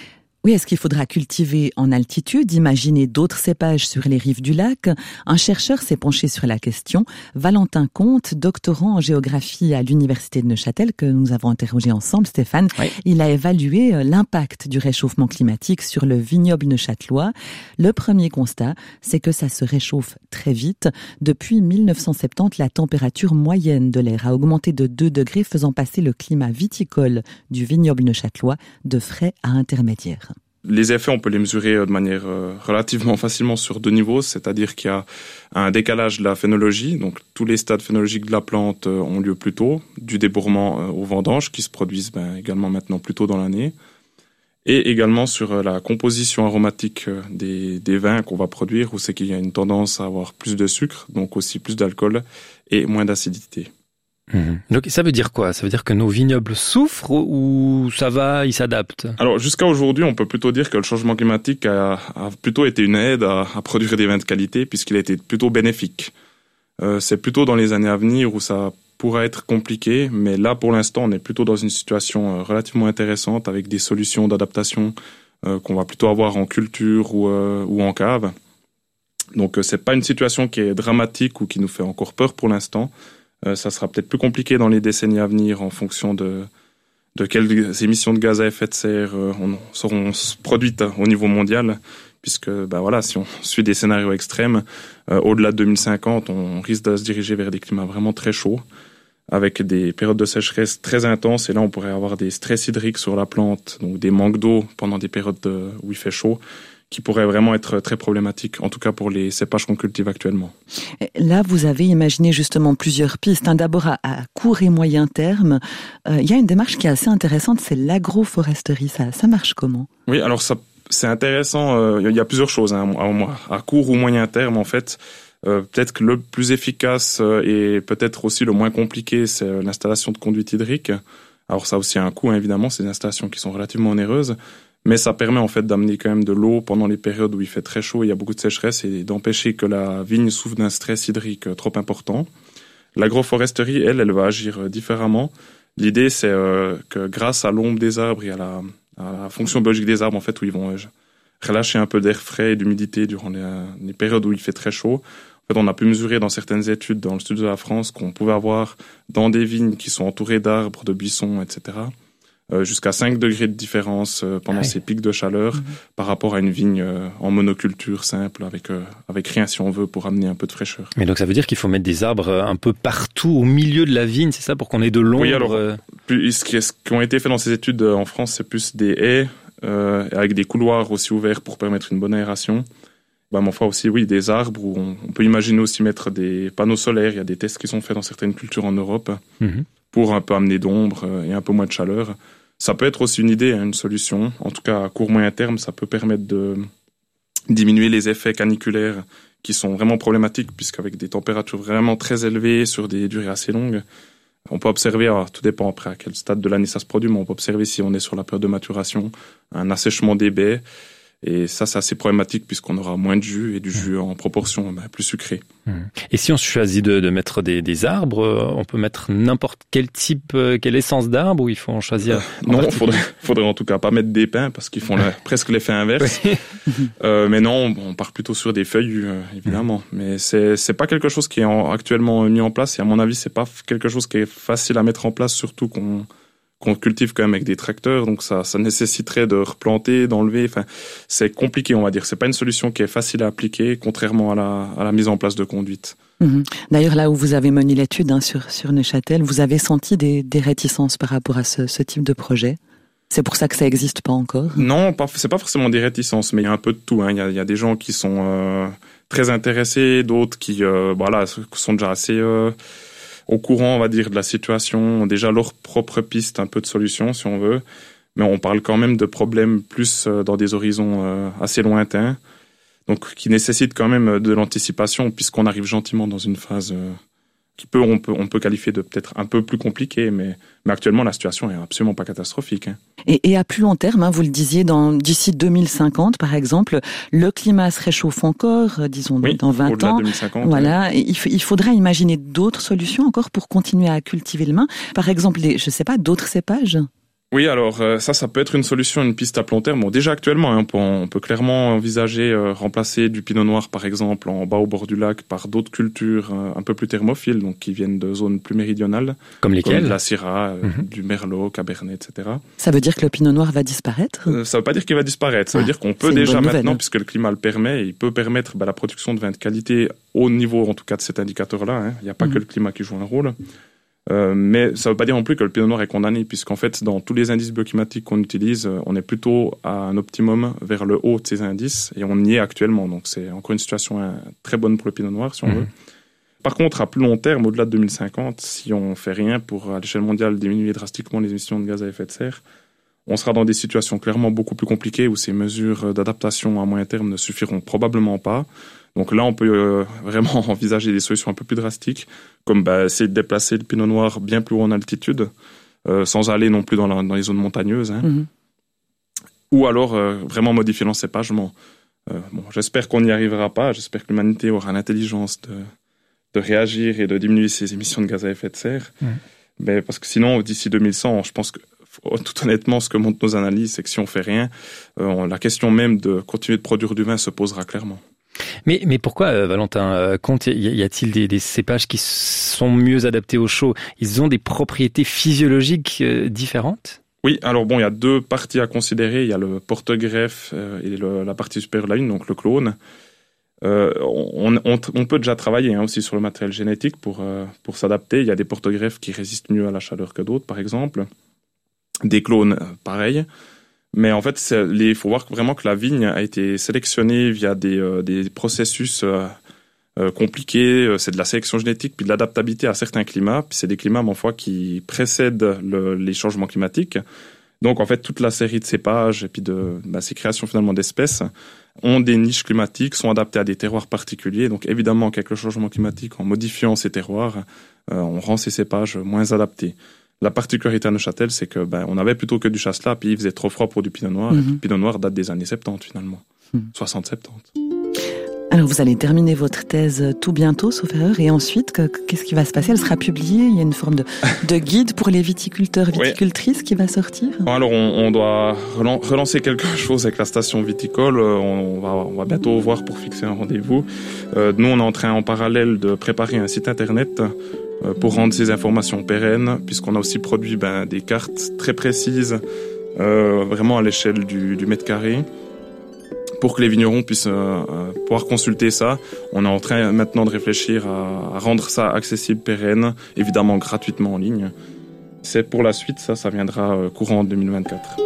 [SPEAKER 4] Oui, est-ce qu'il faudra cultiver en altitude, imaginer d'autres cépages sur les rives du lac? Un chercheur s'est penché sur la question. Valentin Comte, doctorant en géographie à l'université de Neuchâtel, que nous avons interrogé ensemble, Stéphane, oui. Il a évalué l'impact du réchauffement climatique sur le vignoble neuchâtelois. Le premier constat, c'est que ça se réchauffe très vite. Depuis 1970, la température moyenne de l'air a augmenté de 2 degrés, faisant passer le climat viticole du vignoble neuchâtelois de frais à intermédiaire.
[SPEAKER 8] Les effets, on peut les mesurer de manière relativement facilement sur 2 niveaux, c'est-à-dire qu'il y a un décalage de la phénologie, donc tous les stades phénologiques de la plante ont lieu plus tôt, du débourrement aux vendanges qui se produisent également maintenant plus tôt dans l'année, et également sur la composition aromatique des vins qu'on va produire, où c'est qu'il y a une tendance à avoir plus de sucre, donc aussi plus d'alcool et moins d'acidité.
[SPEAKER 2] Donc ça veut dire quoi? Ça veut dire que nos vignobles souffrent ou ça va, ils s'adaptent?
[SPEAKER 8] Alors jusqu'à aujourd'hui, on peut plutôt dire que le changement climatique a plutôt été une aide à produire des vins de qualité puisqu'il a été plutôt bénéfique. C'est plutôt dans les années à venir où ça pourra être compliqué, mais là pour l'instant on est plutôt dans une situation relativement intéressante avec des solutions d'adaptation qu'on va plutôt avoir en culture ou en cave. Donc c'est pas une situation qui est dramatique ou qui nous fait encore peur pour l'instant. Ça sera peut-être plus compliqué dans les décennies à venir en fonction de quelles émissions de gaz à effet de serre seront produites au niveau mondial, puisque si on suit des scénarios extrêmes, au-delà de 2050, on risque de se diriger vers des climats vraiment très chauds, avec des périodes de sécheresse très intenses, et là on pourrait avoir des stress hydriques sur la plante, donc des manques d'eau pendant des périodes où il fait chaud, qui pourrait vraiment être très problématique, en tout cas pour les cépages qu'on cultive actuellement.
[SPEAKER 4] Là, vous avez imaginé justement plusieurs pistes. D'abord, à court et moyen terme, il y a une démarche qui est assez intéressante, c'est l'agroforesterie. Ça marche comment? Oui,
[SPEAKER 8] alors c'est intéressant. Il y a plusieurs choses. À court ou moyen terme, en fait, peut-être que le plus efficace et peut-être aussi le moins compliqué, c'est l'installation de conduites hydriques. Alors ça aussi a un coût, évidemment. C'est des installations qui sont relativement onéreuses. Mais ça permet en fait d'amener quand même de l'eau pendant les périodes où il fait très chaud, il y a beaucoup de sécheresse, et d'empêcher que la vigne souffre d'un stress hydrique trop important. L'agroforesterie, elle va agir différemment. L'idée, c'est que grâce à l'ombre des arbres et à la fonction biologique des arbres, en fait, où ils vont relâcher un peu d'air frais et d'humidité durant les périodes où il fait très chaud. En fait, on a pu mesurer dans certaines études dans le sud de la France qu'on pouvait avoir dans des vignes qui sont entourées d'arbres, de buissons, etc., jusqu'à 5 degrés de différence pendant ces pics de chaleur par rapport à une vigne en monoculture simple avec rien si on veut pour amener un peu de fraîcheur.
[SPEAKER 2] Mais donc ça veut dire qu'il faut mettre des arbres un peu partout au milieu de la vigne, c'est ça, pour qu'on ait de l'ombre?
[SPEAKER 8] Oui, alors ce qui ont été fait dans ces études en France, c'est plus des haies avec des couloirs aussi ouverts pour permettre une bonne aération. Mais enfin aussi, oui, des arbres où on peut imaginer aussi mettre des panneaux solaires. Il y a des tests qui sont faits dans certaines cultures en Europe pour un peu amener d'ombre et un peu moins de chaleur. Ça peut être aussi une idée, une solution. En tout cas, à court moyen terme, ça peut permettre de diminuer les effets caniculaires qui sont vraiment problématiques, puisqu'avec des températures vraiment très élevées sur des durées assez longues, on peut observer, alors tout dépend après à quel stade de l'année ça se produit, mais on peut observer si on est sur la période de maturation, un assèchement des baies. Et ça, c'est assez problématique puisqu'on aura moins de jus et du jus en proportion plus sucré.
[SPEAKER 2] Et si on choisit de mettre des arbres, on peut mettre n'importe quel type, quelle essence d'arbre, ou il faut en choisir?
[SPEAKER 8] Non, faudrait en tout cas pas mettre des pins parce qu'ils font presque l'effet inverse. Mais non, on part plutôt sur des feuilles, évidemment. Mais c'est pas quelque chose qui est actuellement mis en place. Et à mon avis, c'est pas quelque chose qui est facile à mettre en place, surtout qu'on cultive quand même avec des tracteurs, donc ça nécessiterait de replanter, d'enlever. Enfin, c'est compliqué, on va dire. C'est pas une solution qui est facile à appliquer, contrairement à la mise en place de conduite.
[SPEAKER 4] D'ailleurs, là où vous avez mené l'étude sur Neuchâtel, vous avez senti des réticences par rapport à ce type de projet? C'est pour ça que ça n'existe pas encore? Non,
[SPEAKER 8] c'est pas forcément des réticences, mais il y a un peu de tout. Il y a des gens qui sont très intéressés, d'autres qui sont déjà assez au courant, on va dire, de la situation, ont déjà leur propre piste, un peu de solution, si on veut. Mais on parle quand même de problèmes plus dans des horizons assez lointains, donc qui nécessitent quand même de l'anticipation, puisqu'on arrive gentiment dans une phase on peut qualifier de peut-être un peu plus compliquée, mais actuellement la situation est absolument pas catastrophique.
[SPEAKER 4] Et à plus long terme, vous le disiez, d'ici 2050 par exemple, le climat se réchauffe encore, disons dans 20
[SPEAKER 8] au-delà
[SPEAKER 4] ans.
[SPEAKER 8] 2050,
[SPEAKER 4] voilà, il faudra imaginer d'autres solutions encore pour continuer à cultiver le vin. Par exemple, d'autres cépages.
[SPEAKER 8] Oui, alors ça peut être une solution, une piste à long terme. Bon, déjà actuellement, on peut clairement envisager remplacer du pinot noir, par exemple, en bas au bord du lac, par d'autres cultures un peu plus thermophiles, donc qui viennent de zones plus méridionales.
[SPEAKER 2] Comme lesquelles ?
[SPEAKER 8] Comme de la Syrah, du Merlot, Cabernet, etc.
[SPEAKER 4] Ça veut dire que le pinot noir va disparaître ?
[SPEAKER 8] Ça veut pas dire qu'il va disparaître. Ça veut dire qu'on peut déjà maintenant, puisque le climat le permet, il peut permettre la production de vins de qualité au niveau, en tout cas, de cet indicateur-là. Il n'y a pas que le climat qui joue un rôle. Mais ça ne veut pas dire non plus que le pinot noir est condamné, puisqu'en fait, dans tous les indices bioclimatiques qu'on utilise, on est plutôt à un optimum vers le haut de ces indices, et on y est actuellement. Donc c'est encore une situation très bonne pour le pinot noir, si on veut. Par contre, à plus long terme, au-delà de 2050, si on ne fait rien pour, à l'échelle mondiale, diminuer drastiquement les émissions de gaz à effet de serre, on sera dans des situations clairement beaucoup plus compliquées où ces mesures d'adaptation à moyen terme ne suffiront probablement pas. Donc là, on peut vraiment envisager des solutions un peu plus drastiques, comme essayer de déplacer le pinot noir bien plus haut en altitude, sans aller non plus dans les zones montagneuses. Ou alors vraiment modifier l'encépagement. J'espère qu'on n'y arrivera pas. J'espère que l'humanité aura l'intelligence de réagir et de diminuer ses émissions de gaz à effet de serre. Mais parce que sinon, d'ici 2100, je pense que tout honnêtement, ce que montrent nos analyses, c'est que si on fait rien, la question même de continuer de produire du vin se posera clairement.
[SPEAKER 2] Mais pourquoi, Valentin Comte, y a-t-il des cépages qui sont mieux adaptés au chaud ? Ils ont des propriétés physiologiques différentes ?
[SPEAKER 8] Oui, alors il y a deux parties à considérer. Il y a le porte-greffe et la partie supérieure de la vigne, donc le clone. On peut déjà travailler aussi sur le matériel génétique pour s'adapter. Il y a des porte-greffes qui résistent mieux à la chaleur que d'autres, par exemple. Des clones, pareil. Mais en fait, il faut voir vraiment que la vigne a été sélectionnée via des processus compliqués. C'est de la sélection génétique, puis de l'adaptabilité à certains climats. Puis c'est des climats, ma foi, qui précèdent les changements climatiques. Donc, en fait, toute la série de cépages et puis de ces créations finalement d'espèces ont des niches climatiques, sont adaptées à des terroirs particuliers. Donc, évidemment, qu'avec le changement climatique, en modifiant ces terroirs, on rend ces cépages moins adaptés. La particularité à Neuchâtel, c'est que on avait plutôt que du chasselas, puis il faisait trop froid pour du pinot noir. Et puis le pinot noir date des années 70 finalement, 60-70.
[SPEAKER 4] Alors vous allez terminer votre thèse tout bientôt, sauf erreur, et ensuite, qu'est-ce qui va se passer ? Elle sera publiée, il y a une forme de guide pour les viticulteurs, viticultrices qui va sortir ?
[SPEAKER 8] Alors on doit relancer quelque chose avec la station viticole, on va bientôt voir pour fixer un rendez-vous. Nous on est en train en parallèle de préparer un site internet pour rendre ces informations pérennes, puisqu'on a aussi produit des cartes très précises, vraiment à l'échelle du mètre carré, pour que les vignerons puissent pouvoir consulter ça. On est en train maintenant de réfléchir à rendre ça accessible, pérenne, évidemment gratuitement en ligne. C'est pour la suite, ça viendra courant 2024.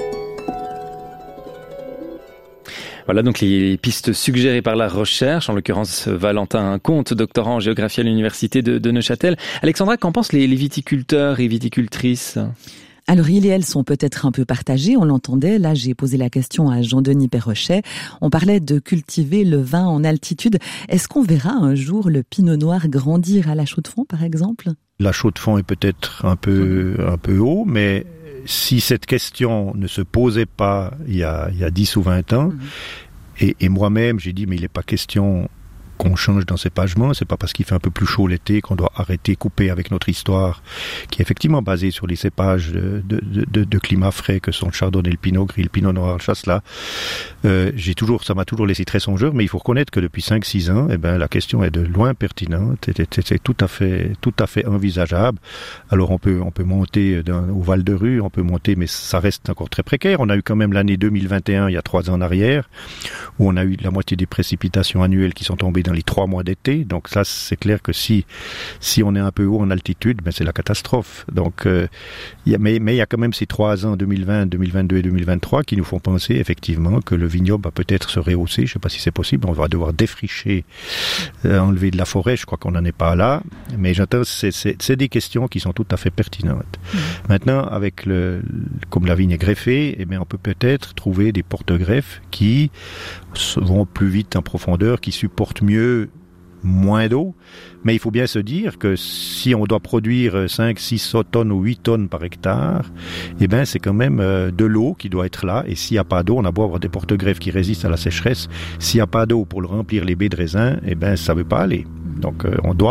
[SPEAKER 2] Voilà donc les pistes suggérées par la recherche, en l'occurrence Valentin Comte, doctorant en géographie à l'université de Neuchâtel. Alexandra, qu'en pensent les viticulteurs et viticultrices ?
[SPEAKER 4] Alors, ils et elles sont peut-être un peu partagés, on l'entendait. Là, j'ai posé la question à Jean-Denis Perrochet. On parlait de cultiver le vin en altitude. Est-ce qu'on verra un jour le pinot noir grandir à la Chaux-de-Fonds, par exemple ?
[SPEAKER 7] La Chaux-de-Fonds est peut-être un peu haut, mais si cette question ne se posait pas il y a 10 ou 20 ans, et moi-même, j'ai dit, mais il n'est pas question qu'on change d'encépagement, c'est pas parce qu'il fait un peu plus chaud l'été qu'on doit arrêter, couper avec notre histoire, qui est effectivement basée sur les cépages de climat frais que sont le chardonnay, le pinot gris, le pinot noir, le chasselas. Ça m'a toujours laissé très songeur, mais il faut reconnaître que depuis 5-6 ans, la question est de loin pertinente, c'est tout à fait envisageable. Alors on peut monter au Val de Rue, on peut monter, mais ça reste encore très précaire. On a eu quand même l'année 2021, il y a 3 ans en arrière, où on a eu la moitié des précipitations annuelles qui sont tombées dans les 3 mois d'été. Donc ça, c'est clair que si on est un peu haut en altitude, c'est la catastrophe. Donc, il y a quand même ces 3 ans, 2020, 2022 et 2023, qui nous font penser effectivement que le vignoble va peut-être se rehausser. Je ne sais pas si c'est possible. On va devoir défricher, enlever de la forêt. Je crois qu'on n'en est pas là. Mais j'entends, c'est des questions qui sont tout à fait pertinentes. Maintenant, avec comme la vigne est greffée, on peut peut-être trouver des porte-greffes qui vont plus vite en profondeur, qui supportent mieux moins d'eau, mais il faut bien se dire que si on doit produire 5, 6 tonnes ou 8 tonnes par hectare, c'est quand même de l'eau qui doit être là, et s'il n'y a pas d'eau, on a beau avoir des porte-greffes qui résistent à la sécheresse, s'il n'y a pas d'eau pour le remplir les baies de raisin, ça ne veut pas aller. Donc on doit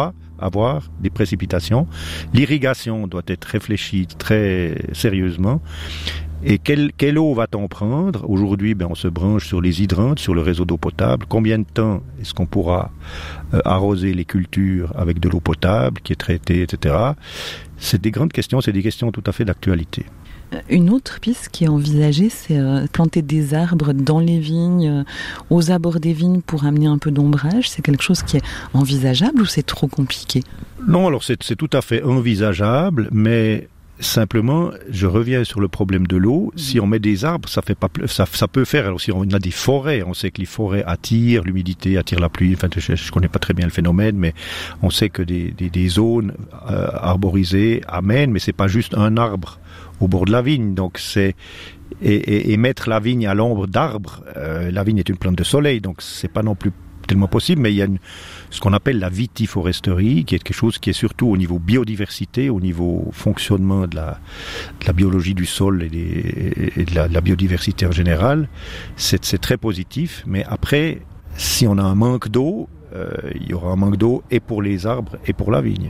[SPEAKER 7] avoir des précipitations. L'irrigation doit être réfléchie très sérieusement. Et quelle eau va-t-on prendre? Aujourd'hui, on se branche sur les hydrantes, sur le réseau d'eau potable. Combien de temps est-ce qu'on pourra arroser les cultures avec de l'eau potable qui est traitée, etc. C'est des grandes questions, c'est des questions tout à fait d'actualité.
[SPEAKER 4] Une autre piste qui est envisagée, c'est planter des arbres dans les vignes, aux abords des vignes pour amener un peu d'ombrage. C'est quelque chose qui est envisageable ou c'est trop compliqué? Non,
[SPEAKER 7] alors c'est tout à fait envisageable, mais simplement, je reviens sur le problème de l'eau. Si on met des arbres, ça peut faire. Alors si on a des forêts, on sait que les forêts attirent l'humidité, attirent la pluie. Enfin, je connais pas très bien le phénomène, mais on sait que des zones arborisées amènent, mais c'est pas juste un arbre au bord de la vigne. Donc et mettre la vigne à l'ombre d'arbres. La vigne est une plante de soleil, donc c'est pas non plus tellement possible, mais il y a ce qu'on appelle la vitiforesterie, qui est quelque chose qui est surtout au niveau biodiversité, au niveau fonctionnement de la biologie du sol et de la biodiversité en général. C'est très positif, mais après, si on a un manque d'eau, il y aura un manque d'eau et pour les arbres et pour la vigne.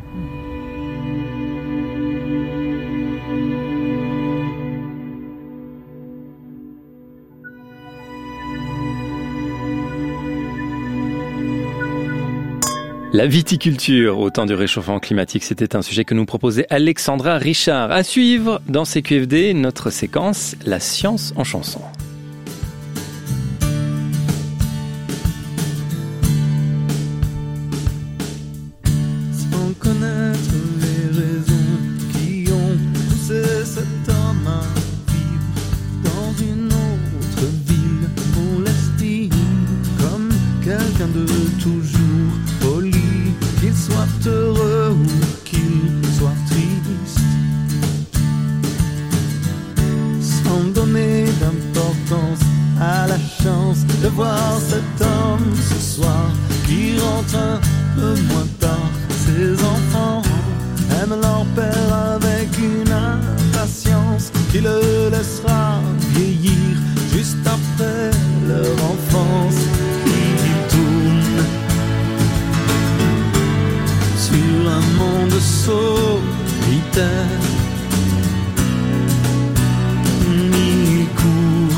[SPEAKER 2] La viticulture au temps du réchauffement climatique, c'était un sujet que nous proposait Alexandra Richard. À suivre dans CQFD, notre séquence La science en chanson.
[SPEAKER 9] Sans connaître les raisons qui ont poussé cet homme à vivre dans une autre ville, on l'estime comme quelqu'un de toujours poli. Qu'il soit heureux ou qu'il soit triste, sans donner d'importance à la chance de voir cet homme ce soir qui rentre un peu moins tard. Ses enfants aiment leur père avec une impatience qui le laissera vieillir juste après leur enfance. Il tourne sur un monde solitaire, il court,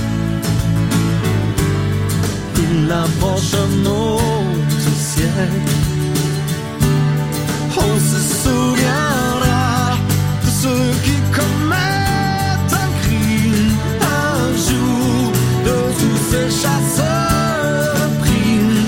[SPEAKER 9] il approche un autre siècle. On se souviendra de ceux qui commettent un crime un jour, de tous ces chasseurs de primes.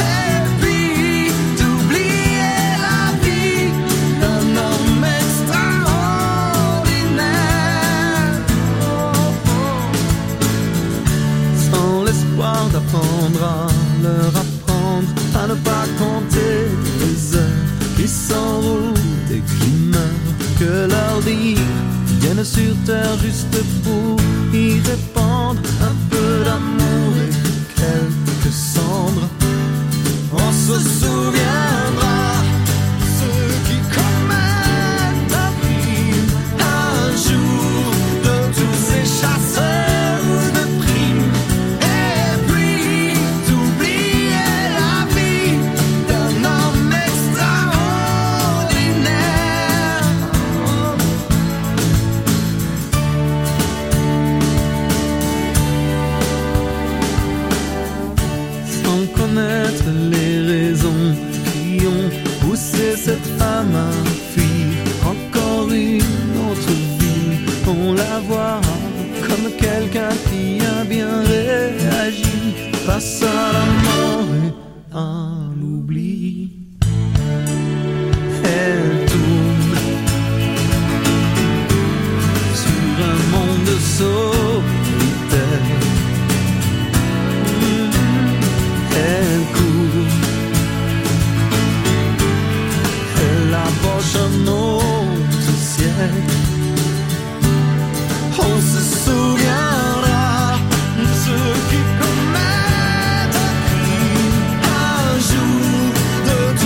[SPEAKER 9] D'apprendre à leur apprendre à ne pas compter les heures qui s'enroulent et qui meurent, que leur dire viennent sur terre juste pour y répandre un peu d'amour et quelques cendres. On se souviendra de ceux qui commettent un crime un jour, de tous ces chasseurs. Les raisons qui ont poussé cette femme à fuir encore une autre vie, on la voit comme quelqu'un qui a bien réagi face à la mort et à l'oubli. Elle tourne sur un monde solitaire. Elle court, elle approche un autre siècle. On se souviendra de ceux qui commettent un crime un jour, de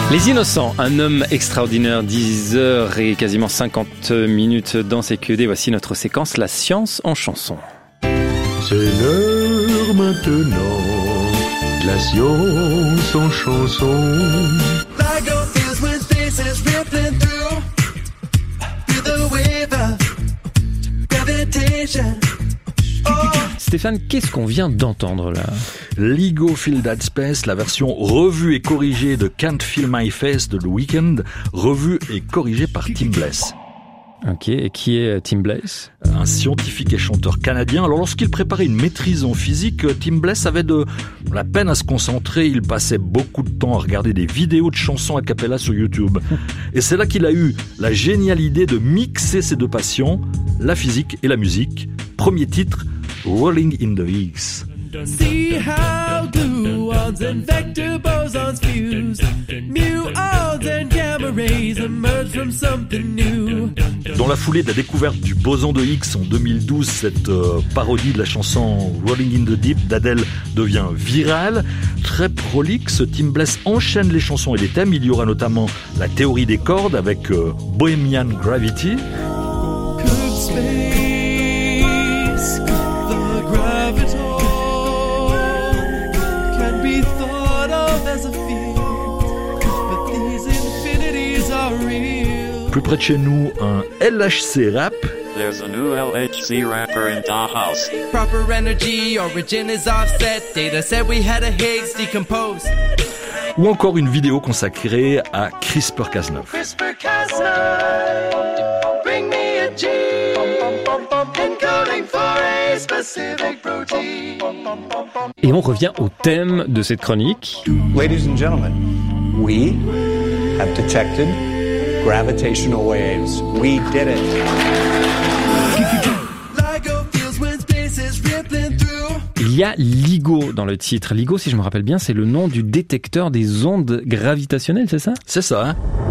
[SPEAKER 2] Les Innocents, un homme extraordinaire, 10 heures et quasiment 50 minutes dans CQED. Voici notre séquence, la science en chanson.
[SPEAKER 10] C'est l'heure maintenant, la science en chanson.
[SPEAKER 2] Stéphane, qu'est-ce qu'on vient d'entendre là ?
[SPEAKER 11] LEGO Feel That Space, la version revue et corrigée de Can't Feel My Face de The Weeknd, revue et corrigée par Tim Bless.
[SPEAKER 2] Ok, et qui est Tim Bless ?
[SPEAKER 11] Un scientifique et chanteur canadien. Alors lorsqu'il préparait une maîtrise en physique, Tim Bless avait de la peine à se concentrer. Il passait beaucoup de temps à regarder des vidéos de chansons a cappella sur YouTube. Et c'est là qu'il a eu la géniale idée de mixer ces deux passions, la physique et la musique. Premier titre, Rolling in the Higgs.
[SPEAKER 6] See how gluons and vector bosons fuse. Muons and gamma rays emerge from something new.
[SPEAKER 11] Dans la foulée de la découverte du boson de Higgs en 2012, cette parodie de la chanson Rolling in the Deep d'Adele devient virale. Très prolixe, Tim Bless enchaîne les chansons et les thèmes. Il y aura notamment la théorie des cordes avec Bohemian Gravity. Plus près de chez nous, un LHC rap.
[SPEAKER 12] There's a new LHC rapper in the house.
[SPEAKER 6] Proper energy, origin is offset. Data said we had a Higgs decompose.
[SPEAKER 11] Ou encore une vidéo consacrée à CRISPR-Cas9.
[SPEAKER 6] Bring me a gene, encoding for a specific protein.
[SPEAKER 2] Et on revient au thème de cette chronique.
[SPEAKER 13] Ladies and gentlemen, we have detected gravitational waves. We did it.
[SPEAKER 2] Il y a LIGO dans le titre. LIGO, si je me rappelle bien, c'est le nom du détecteur des ondes gravitationnelles, c'est ça ?
[SPEAKER 11] C'est ça, hein ?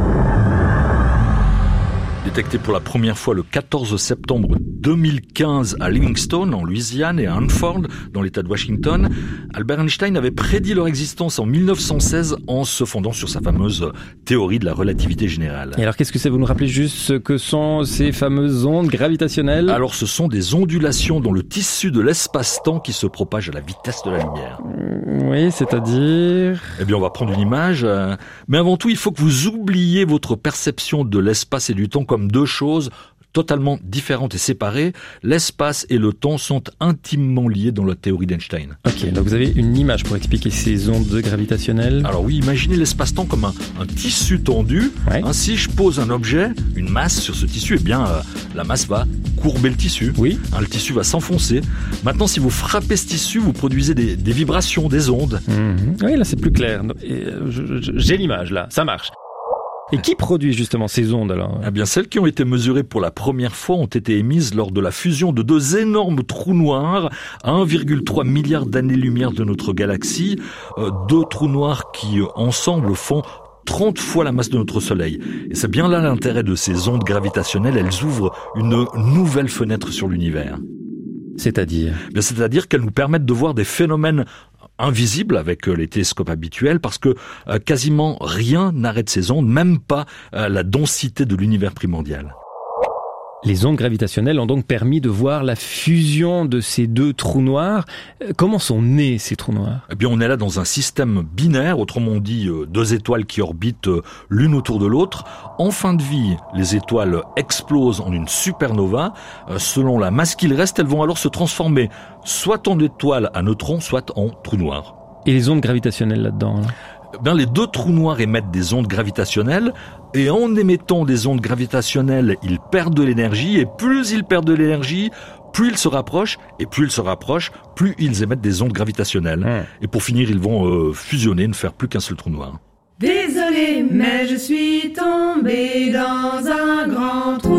[SPEAKER 11] Détecté pour la première fois le 14 septembre 2015 à Livingstone, en Louisiane, et à Hanford, dans l'État de Washington, Albert Einstein avait prédit leur existence en 1916 en se fondant sur sa fameuse théorie de la relativité générale.
[SPEAKER 2] Et alors, qu'est-ce que c'est ? Vous nous rappelez juste ce que sont ces fameuses ondes gravitationnelles ?
[SPEAKER 11] Alors, ce sont des ondulations dans le tissu de l'espace-temps qui se propagent à la vitesse de la lumière.
[SPEAKER 2] Oui, c'est-à-dire...
[SPEAKER 11] Eh bien, on va prendre une image. Mais avant tout, il faut que vous oubliez votre perception de l'espace et du temps comme deux choses totalement différentes et séparées. L'espace et le temps sont intimement liés dans la théorie d'Einstein.
[SPEAKER 2] Ok, donc vous avez une image pour expliquer ces ondes gravitationnelles ?
[SPEAKER 11] Alors oui, imaginez l'espace-temps comme un tissu tendu. Ouais. Si je pose un objet, une masse sur ce tissu, eh bien la masse va courber le tissu.
[SPEAKER 2] Oui.
[SPEAKER 11] Le tissu va s'enfoncer. Maintenant, si vous frappez ce tissu, vous produisez des vibrations, des ondes.
[SPEAKER 2] Oui, là c'est plus clair. J'ai l'image là, ça marche. Et qui produit justement ces ondes alors ?
[SPEAKER 11] Eh bien, celles qui ont été mesurées pour la première fois ont été émises lors de la fusion de deux énormes trous noirs à 1,3 milliard d'années-lumière de notre galaxie. Deux trous noirs qui, ensemble, font 30 fois la masse de notre Soleil. Et c'est bien là l'intérêt de ces ondes gravitationnelles. Elles ouvrent une nouvelle fenêtre sur l'univers.
[SPEAKER 2] C'est-à-dire ?
[SPEAKER 11] C'est-à-dire qu'elles nous permettent de voir des phénomènes invisible avec les télescopes habituels parce que quasiment rien n'arrête ces ondes, même pas la densité de l'univers primordial.
[SPEAKER 2] Les ondes gravitationnelles ont donc permis de voir la fusion de ces deux trous noirs. Comment sont nés ces trous noirs ?
[SPEAKER 11] Eh bien, on est là dans un système binaire, autrement dit deux étoiles qui orbitent l'une autour de l'autre. En fin de vie, les étoiles explosent en une supernova. Selon la masse qu'il reste, elles vont alors se transformer soit en étoiles à neutrons, soit en trous noirs.
[SPEAKER 2] Et les ondes gravitationnelles là-dedans là ?
[SPEAKER 11] Les deux trous noirs émettent des ondes gravitationnelles et en émettant des ondes gravitationnelles, ils perdent de l'énergie et plus ils perdent de l'énergie, plus ils se rapprochent et plus ils se rapprochent, plus ils émettent des ondes gravitationnelles. Et pour finir, ils vont fusionner, ne faire plus qu'un seul trou noir.
[SPEAKER 14] Désolé, mais je suis tombé dans un grand trou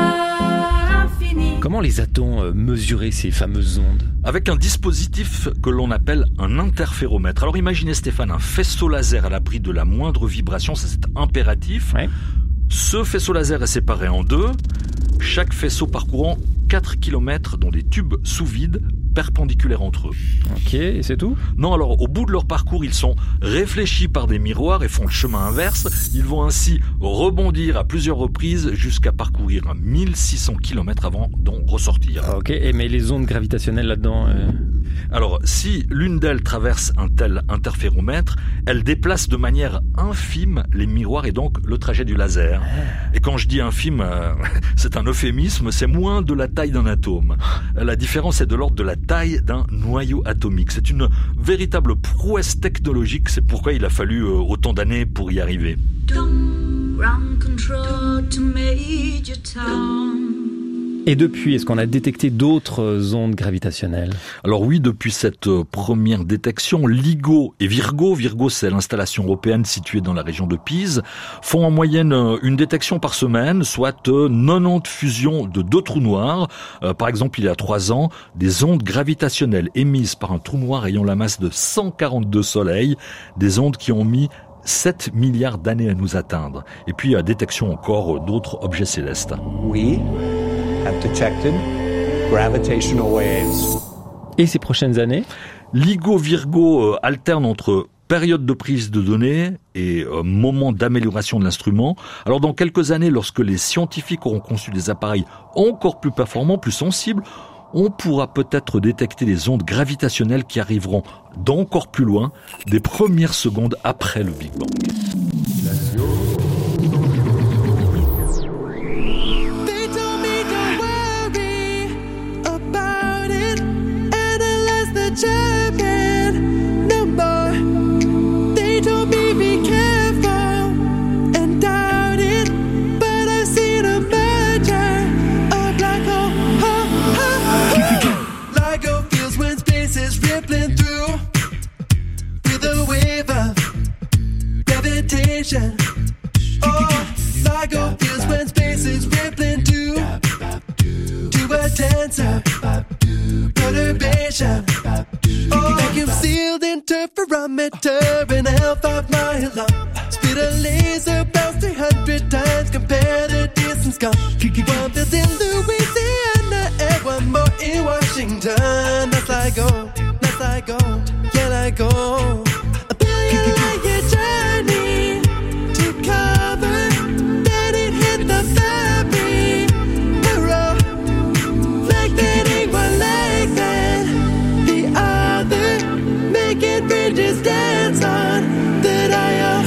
[SPEAKER 14] noir infini.
[SPEAKER 2] Comment les a-t-on mesuré ces fameuses ondes ?
[SPEAKER 11] Avec un dispositif que l'on appelle un interféromètre. Alors imaginez Stéphane, un faisceau laser à l'abri de la moindre vibration, ça c'est impératif.
[SPEAKER 2] Ouais.
[SPEAKER 11] Ce faisceau laser est séparé en deux, chaque faisceau parcourant 4 km dans des tubes sous vide perpendiculaires entre eux.
[SPEAKER 2] Ok, et c'est tout ?
[SPEAKER 11] Non, alors au bout de leur parcours, ils sont réfléchis par des miroirs et font le chemin inverse. Ils vont ainsi rebondir à plusieurs reprises jusqu'à parcourir 1600 km avant d'en ressortir.
[SPEAKER 2] Ok, mais les ondes gravitationnelles là-dedans
[SPEAKER 11] Alors, si l'une d'elles traverse un tel interféromètre, elle déplace de manière infime les miroirs et donc le trajet du laser. Et quand je dis infime, c'est un euphémisme, c'est moins de la taille d'un atome. La différence est de l'ordre de la taille d'un noyau atomique. C'est une véritable prouesse technologique, c'est pourquoi il a fallu autant d'années pour y arriver.
[SPEAKER 15] Ground control to Major Tom.
[SPEAKER 2] Et depuis, est-ce qu'on a détecté d'autres ondes gravitationnelles ?
[SPEAKER 11] Alors oui, depuis cette première détection, LIGO et Virgo, c'est l'installation européenne située dans la région de Pise, font en moyenne une détection par semaine, soit 90 fusions de 2 trous noirs. Par exemple, il y a 3 ans, des ondes gravitationnelles émises par un trou noir ayant la masse de 142 soleils, des ondes qui ont mis 7 milliards d'années à nous atteindre. Et puis, détection encore d'autres objets célestes.
[SPEAKER 13] We have detected gravitational waves.
[SPEAKER 2] Et ces prochaines années ?
[SPEAKER 11] LIGO Virgo alterne entre période de prise de données et moment d'amélioration de l'instrument. Alors dans quelques années, lorsque les scientifiques auront conçu des appareils encore plus performants, plus sensibles, on pourra peut-être détecter les ondes gravitationnelles qui arriveront d'encore plus loin, des premières secondes après le Big Bang.
[SPEAKER 9] Oh, LIGO feels when space is rippling to a tensor perturbation. Oh, vacuum sealed interferometer, an L5 mile long. Speed of laser bounce 300 times, compare the distance gone. One feels in Louisiana and one more in Washington. That's LIGO, yeah, LIGO. A billion-year journey to cover, then it hit the fabric. Mirror, reflecting one leg, then the other, making bridges dance on the dial.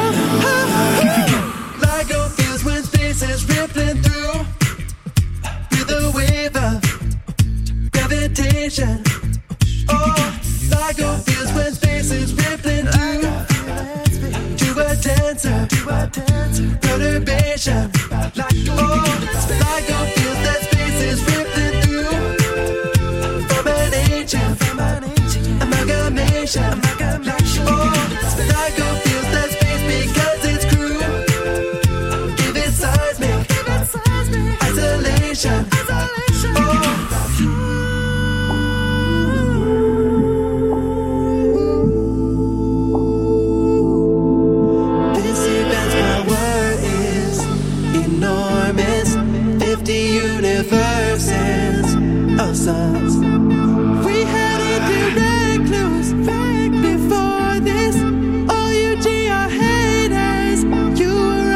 [SPEAKER 9] LIGO feels when space is rippling through with a wave of gravitation. Oh, LIGO feels when space is rippling through to a tensor perturbation. Oh, LIGO feels that space is rippling through from an ancient amalgamation. Oh, LIGO feels that space because it's crude. Give it seismic isolation. We had indirect clues before this. All you GR haters, you were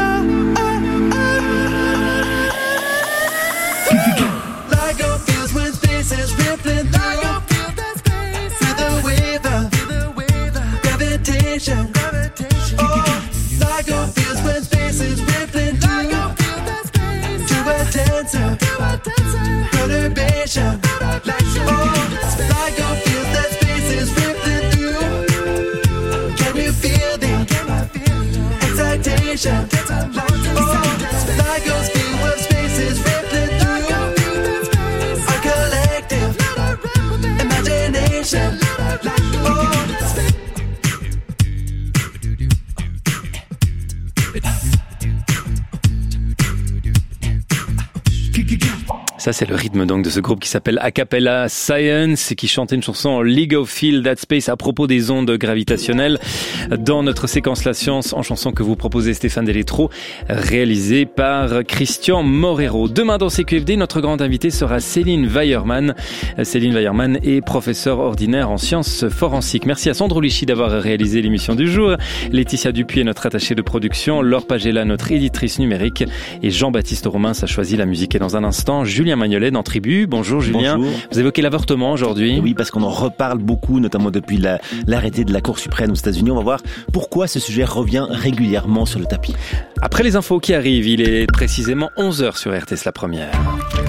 [SPEAKER 9] LIGO feels when space is rippling through the wave of gravitation. Oh, LIGO feels when space is rippling through to a tensor perturbation. LIGO feels that space is rippling through. Can you feel the excitation? Oh, LIGO's view of space is rippling through our collective imagination.
[SPEAKER 2] Ça, c'est le rythme donc de ce groupe qui s'appelle Acapella Science et qui chantait une chanson League of Feel That Space à propos des ondes gravitationnelles dans notre séquence La Science en chanson que vous proposez Stéphane Delétro, réalisée par Christian Morero. Demain dans CQFD, notre grande invitée sera Céline Weiermann. Céline Weiermann est professeure ordinaire en sciences forensiques. Merci à Sandro Lichy d'avoir réalisé l'émission du jour. Laetitia Dupuis est notre attachée de production. Laure Pagella, notre éditrice numérique. Et Jean-Baptiste Romain a choisi la musique. Et dans un instant, Julien Magnolet dans Tribu. Bonjour Julien.
[SPEAKER 16] Bonjour.
[SPEAKER 2] Vous évoquez l'avortement aujourd'hui.
[SPEAKER 16] Oui, parce qu'on en reparle beaucoup, notamment depuis l'arrêté de la Cour suprême aux États-Unis. On va voir pourquoi ce sujet revient régulièrement sur le tapis.
[SPEAKER 2] Après les infos qui arrivent, il est précisément 11h sur RTS La Première.